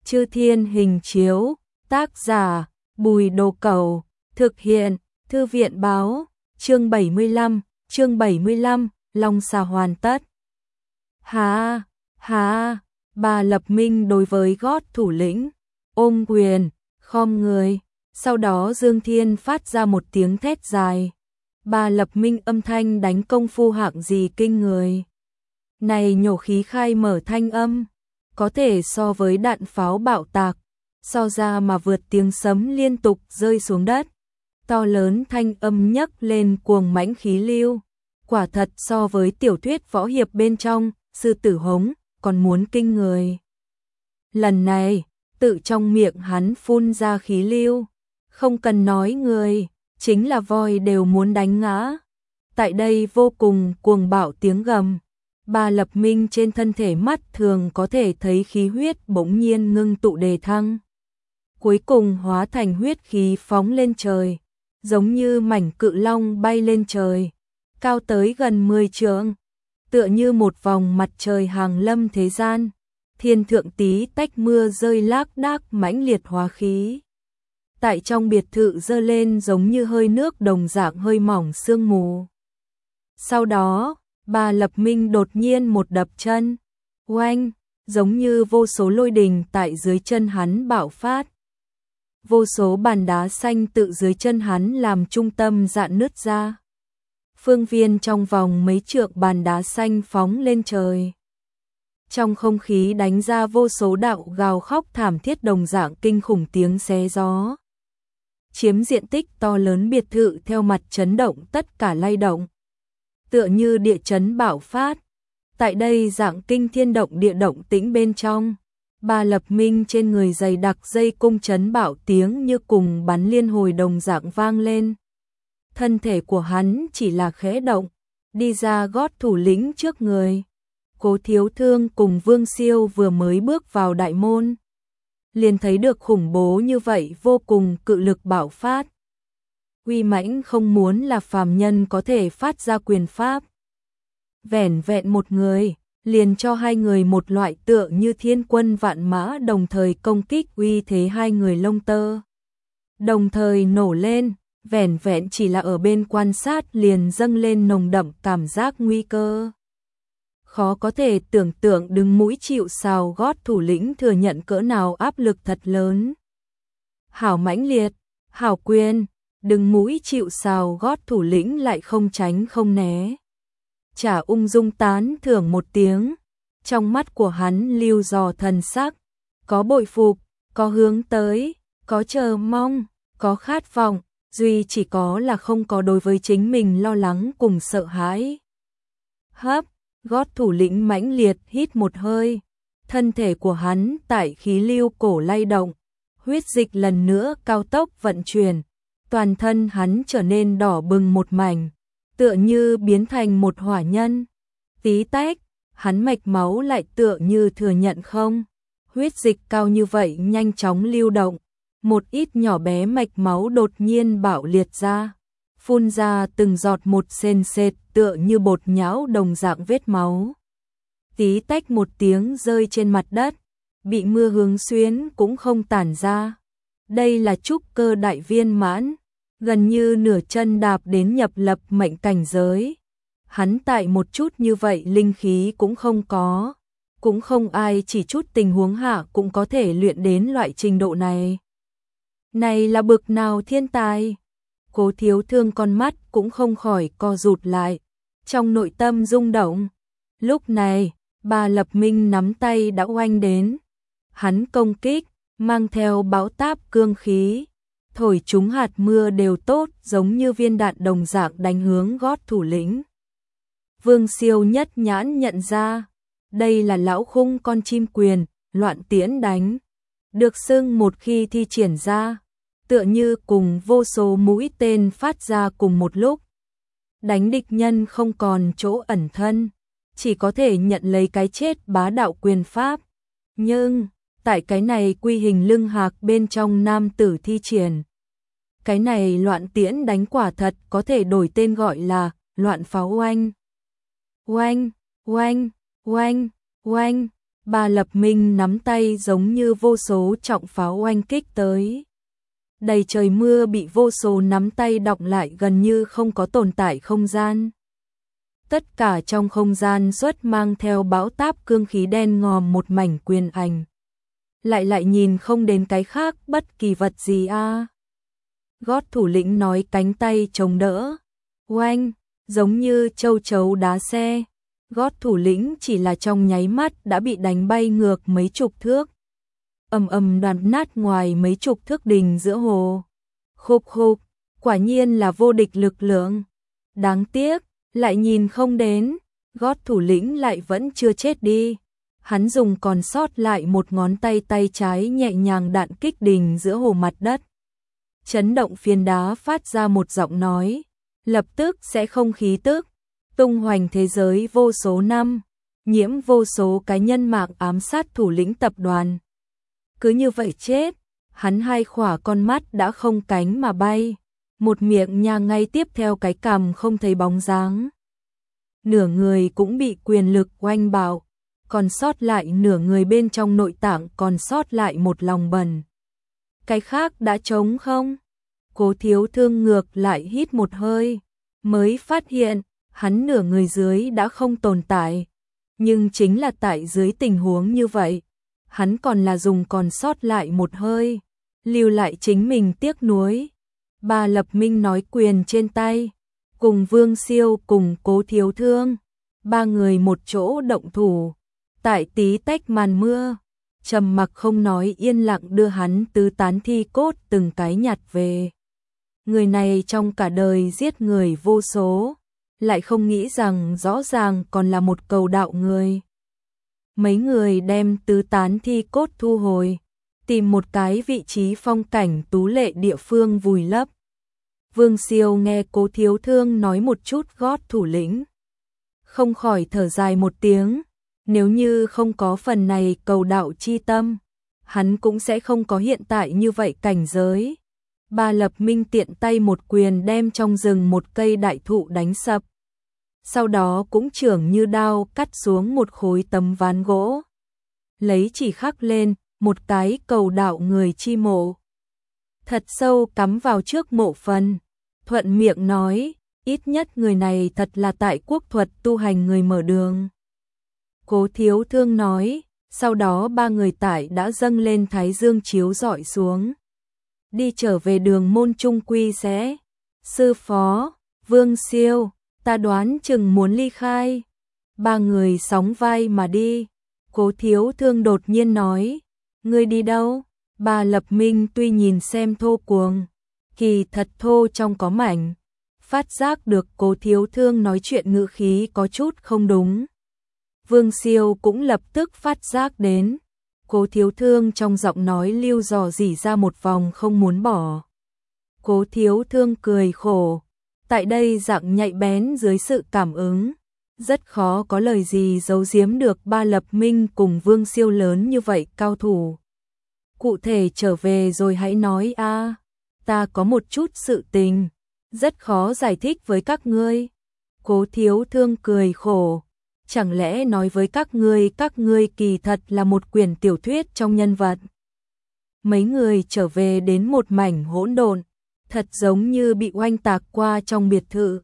Chư Thiên Hình Chiếu, tác giả, Bùi Đồ Cẩu, thực hiện, Thư viện Báo, chương 75, Long Xà hoàn tất. Bà Lập Minh đối với gót thủ lĩnh, ôm quyền, khom người, sau đó Dương Thiên phát ra một tiếng thét dài. Bà Lập Minh âm thanh đánh công phu hạng gì kinh người. Này nhổ khí khai mở thanh âm, có thể so với đạn pháo bạo tạc, so ra mà vượt tiếng sấm liên tục rơi xuống đất. To lớn thanh âm nhấc lên cuồng mãnh khí lưu, quả thật so với tiểu thuyết võ hiệp bên trong, sư tử hống, còn muốn kinh người. Lần này, tự trong miệng hắn phun ra khí lưu, không cần nói người, chính là voi đều muốn đánh ngã. Tại đây vô cùng cuồng bạo tiếng gầm, bà Lập Minh trên thân thể mắt thường có thể thấy khí huyết bỗng nhiên ngưng tụ đề thăng. Cuối cùng hóa thành huyết khí phóng lên trời, giống như mảnh cự long bay lên trời, cao tới gần 10 trượng, tựa như một vòng mặt trời hàng lâm thế gian. Thiên thượng tí tách mưa rơi lác đác mãnh liệt hóa khí. Tại trong biệt thự dơ lên giống như hơi nước đồng dạng hơi mỏng sương mù. Sau đó, bà Lập Minh đột nhiên một đập chân, oanh, giống như vô số lôi đình tại dưới chân hắn bạo phát. Vô số bàn đá xanh tự dưới chân hắn làm trung tâm rạn nứt ra. Phương viên trong vòng mấy trượng bàn đá xanh phóng lên trời. Trong không khí đánh ra vô số đạo gào khóc thảm thiết đồng dạng kinh khủng tiếng xé gió. Chiếm diện tích to lớn biệt thự theo mặt chấn động tất cả lay động. Tựa như địa chấn bạo phát. Tại đây dạng kinh thiên động địa động tĩnh bên trong. Bà Lập Minh trên người dày đặc dây cung chấn bạo tiếng như cùng bắn liên hồi đồng dạng vang lên. Thân thể của hắn chỉ là khẽ động, đi ra gót thủ lĩnh trước người. Cố Thiếu Thương cùng Vương Siêu vừa mới bước vào đại môn, liền thấy được khủng bố như vậy vô cùng cự lực bạo phát. Uy mãnh không muốn là phàm nhân có thể phát ra quyền pháp. Vẻn vẹn một người, liền cho hai người một loại tựa như thiên quân vạn mã đồng thời công kích uy thế hai người lông tơ. Đồng thời nổ lên, vẻn vẹn chỉ là ở bên quan sát liền dâng lên nồng đậm cảm giác nguy cơ. Khó có thể tưởng tượng đứng mũi chịu sào gót thủ lĩnh thừa nhận cỡ nào áp lực thật lớn. Hảo mãnh liệt, hảo quyền, đứng mũi chịu sào gót thủ lĩnh lại không tránh không né. Chả ung dung tán thưởng một tiếng, trong mắt của hắn lưu dò thần sắc, có bội phục, có hướng tới, có chờ mong, có khát vọng, duy chỉ có là không có đối với chính mình lo lắng cùng sợ hãi. Hấp, gót thủ lĩnh mãnh liệt hít một hơi, thân thể của hắn tại khí lưu cổ lay động, huyết dịch lần nữa cao tốc vận chuyển, toàn thân hắn trở nên đỏ bừng một mảnh, tựa như biến thành một hỏa nhân. Tí tách, hắn mạch máu lại tựa như thừa nhận không. Huyết dịch cao như vậy nhanh chóng lưu động, một ít nhỏ bé mạch máu đột nhiên bạo liệt ra, phun ra từng giọt một sền sệt tựa như bột nhão đồng dạng vết máu. Tí tách một tiếng rơi trên mặt đất, bị mưa hướng xuyến cũng không tản ra. Đây là trúc cơ đại viên mãn, gần như nửa chân đạp đến nhập lập mệnh cảnh giới. Hắn tại một chút như vậy linh khí cũng không có, cũng không ai chỉ chút tình huống hạ cũng có thể luyện đến loại trình độ này. Này là bực nào thiên tài? Cố Thiếu Thương con mắt cũng không khỏi co rụt lại, trong nội tâm rung động. Lúc này, bà Lập Minh nắm tay đã oanh đến. Hắn công kích, mang theo bão táp cương khí, thổi chúng hạt mưa đều tốt giống như viên đạn đồng dạng đánh hướng gót thủ lĩnh. Vương Siêu nhất nhãn nhận ra, đây là lão khung con chim quyền, loạn tiễn đánh. Được xưng một khi thi triển ra, tựa như cùng vô số mũi tên phát ra cùng một lúc. Đánh địch nhân không còn chỗ ẩn thân, chỉ có thể nhận lấy cái chết bá đạo quyền pháp. Nhưng, tại cái này quy hình lưng hạc bên trong nam tử thi triển. Cái này loạn tiễn đánh quả thật có thể đổi tên gọi là loạn pháo oanh. Oanh, oanh, oanh, oanh, Ba Lập Minh nắm tay giống như vô số trọng pháo oanh kích tới. Đầy trời mưa bị vô số nắm tay đọng lại, gần như không có tồn tại không gian. Tất cả trong không gian xuất mang theo bão táp cương khí đen ngòm, một mảnh quyền ảnh. Lại nhìn không đến cái khác bất kỳ vật gì a. Gót thủ lĩnh nói, cánh tay chống đỡ. Oanh, giống như châu chấu đá xe. Gót thủ lĩnh chỉ là trong nháy mắt đã bị đánh bay ngược mấy chục thước. Ầm đoạn nát ngoài mấy chục thước đình giữa hồ. Khục khục, quả nhiên là vô địch lực lượng. Đáng tiếc, lại nhìn không đến, gót thủ lĩnh lại vẫn chưa chết đi. Hắn dùng còn sót lại một ngón tay trái nhẹ nhàng đạn kích đình giữa hồ mặt đất. Chấn động phiến đá, phát ra một giọng nói, lập tức sẽ không khí tức, tung hoành thế giới vô số năm, nhiễm vô số cái nhân mạng, ám sát thủ lĩnh tập đoàn. Cứ như vậy chết, hắn hai khỏa con mắt đã không cánh mà bay, một miệng nha ngay tiếp theo cái cằm không thấy bóng dáng. Nửa người cũng bị quyền lực oanh bạo, còn sót lại nửa người, bên trong nội tạng còn sót lại một lòng bẩn. Cái khác đã trống không? Cố Thiếu Thương ngược lại hít một hơi, mới phát hiện hắn nửa người dưới đã không tồn tại. Nhưng chính là tại dưới tình huống như vậy, hắn còn là dùng còn sót lại một hơi, lưu lại chính mình tiếc nuối. Ba Lập Minh nói, quyền trên tay, cùng Vương Siêu cùng Cố Thiếu Thương, ba người một chỗ động thủ. Tại tí tách màn mưa, trầm mặc không nói, yên lặng đưa hắn tứ tán thi cốt từng cái nhặt về. Người này trong cả đời giết người vô số, lại không nghĩ rằng rõ ràng còn là một cầu đạo người. Mấy người đem tứ tán thi cốt thu hồi, tìm một cái vị trí phong cảnh tú lệ địa phương vùi lấp. Vương Siêu nghe Cố Thiếu Thương nói một chút gót thủ lĩnh, không khỏi thở dài một tiếng. Nếu như không có phần này cầu đạo chi tâm, hắn cũng sẽ không có hiện tại như vậy cảnh giới. Ba Lập Minh tiện tay một quyền đem trong rừng một cây đại thụ đánh sập. Sau đó cũng chưởng như đao cắt xuống một khối tấm ván gỗ. Lấy chỉ khắc lên một cái cầu đạo người chi mộ. Thật sâu cắm vào trước mộ phần. Thuận miệng nói, ít nhất người này thật là tại quốc thuật tu hành người mở đường. Cố Thiếu Thương nói, sau đó ba người tải đã dâng lên thái dương chiếu rọi xuống. Đi trở về đường môn trung quy sẽ. Sư phó, Vương Siêu, ta đoán chừng muốn ly khai. Ba người sóng vai mà đi. Cố Thiếu Thương đột nhiên nói, ngươi đi đâu? Ba Lập Minh tuy nhìn xem thô cuồng, kỳ thật thô trong có mảnh. Phát giác được Cố Thiếu Thương nói chuyện ngữ khí có chút không đúng. Vương Siêu cũng lập tức phát giác đến. Cố Thiếu Thương trong giọng nói lưu dò dỉ ra một vòng không muốn bỏ. Cố Thiếu Thương cười khổ. Tại đây dạng nhạy bén dưới sự cảm ứng, rất khó có lời gì giấu giếm được Ba Lập Minh cùng Vương Siêu lớn như vậy cao thủ. Cụ thể trở về rồi hãy nói a. Ta có một chút sự tình, rất khó giải thích với các ngươi. Cố Thiếu Thương cười khổ. Chẳng lẽ nói với các ngươi kỳ thật là một quyển tiểu thuyết trong nhân vật. Mấy người trở về đến một mảnh hỗn độn, thật giống như bị oanh tạc qua trong biệt thự.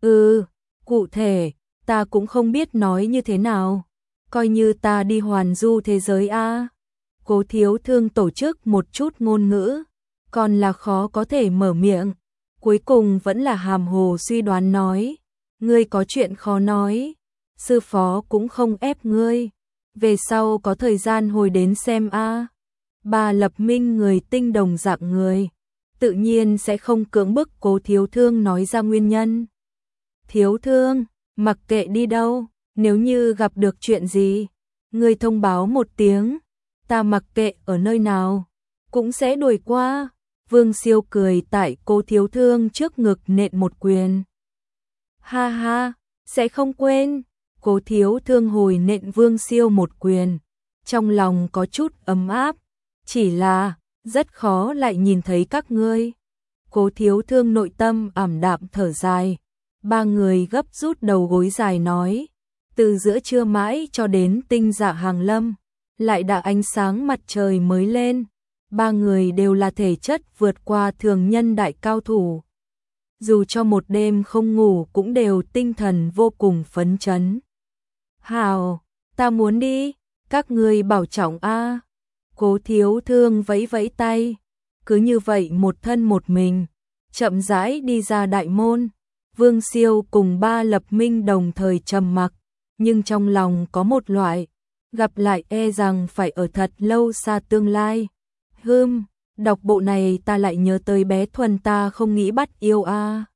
Cụ thể, ta cũng không biết nói như thế nào. Coi như ta đi hoàn du thế giới a. Cố Thiếu Thương tổ chức một chút ngôn ngữ, còn là khó có thể mở miệng. Cuối cùng vẫn là hàm hồ suy đoán nói, ngươi có chuyện khó nói. Sư phó cũng không ép ngươi, về sau có thời gian hồi đến xem a. Ba Lập Minh người tinh đồng dạng người, tự nhiên sẽ không cưỡng bức Cố Thiếu Thương nói ra nguyên nhân. Thiếu Thương, mặc kệ đi đâu, nếu như gặp được chuyện gì, ngươi thông báo một tiếng, ta mặc kệ ở nơi nào, cũng sẽ đuổi qua. Vương Siêu cười tại Cố Thiếu Thương trước ngực nện một quyền. Ha ha, sẽ không quên. Cố Thiếu Thương hồi nện Vương Siêu một quyền, trong lòng có chút ấm áp, chỉ là rất khó lại nhìn thấy các ngươi. Cố Thiếu Thương nội tâm ảm đạm thở dài. Ba người gấp rút đầu gối dài nói, từ giữa trưa mãi cho đến tinh dạ hàng lâm, lại đã ánh sáng mặt trời mới lên. Ba người đều là thể chất vượt qua thường nhân đại cao thủ. Dù cho một đêm không ngủ cũng đều tinh thần vô cùng phấn chấn. Hào, ta muốn đi, các người bảo trọng a. Cố Thiếu Thương vẫy vẫy tay, cứ như vậy một thân một mình, chậm rãi đi ra đại môn. Vương Siêu cùng Ba Lập Minh đồng thời trầm mặc, nhưng trong lòng có một loại, gặp lại e rằng phải ở thật lâu xa tương lai. Đọc bộ này ta lại nhớ tới bé Thuần ta không nghĩ bắt yêu a.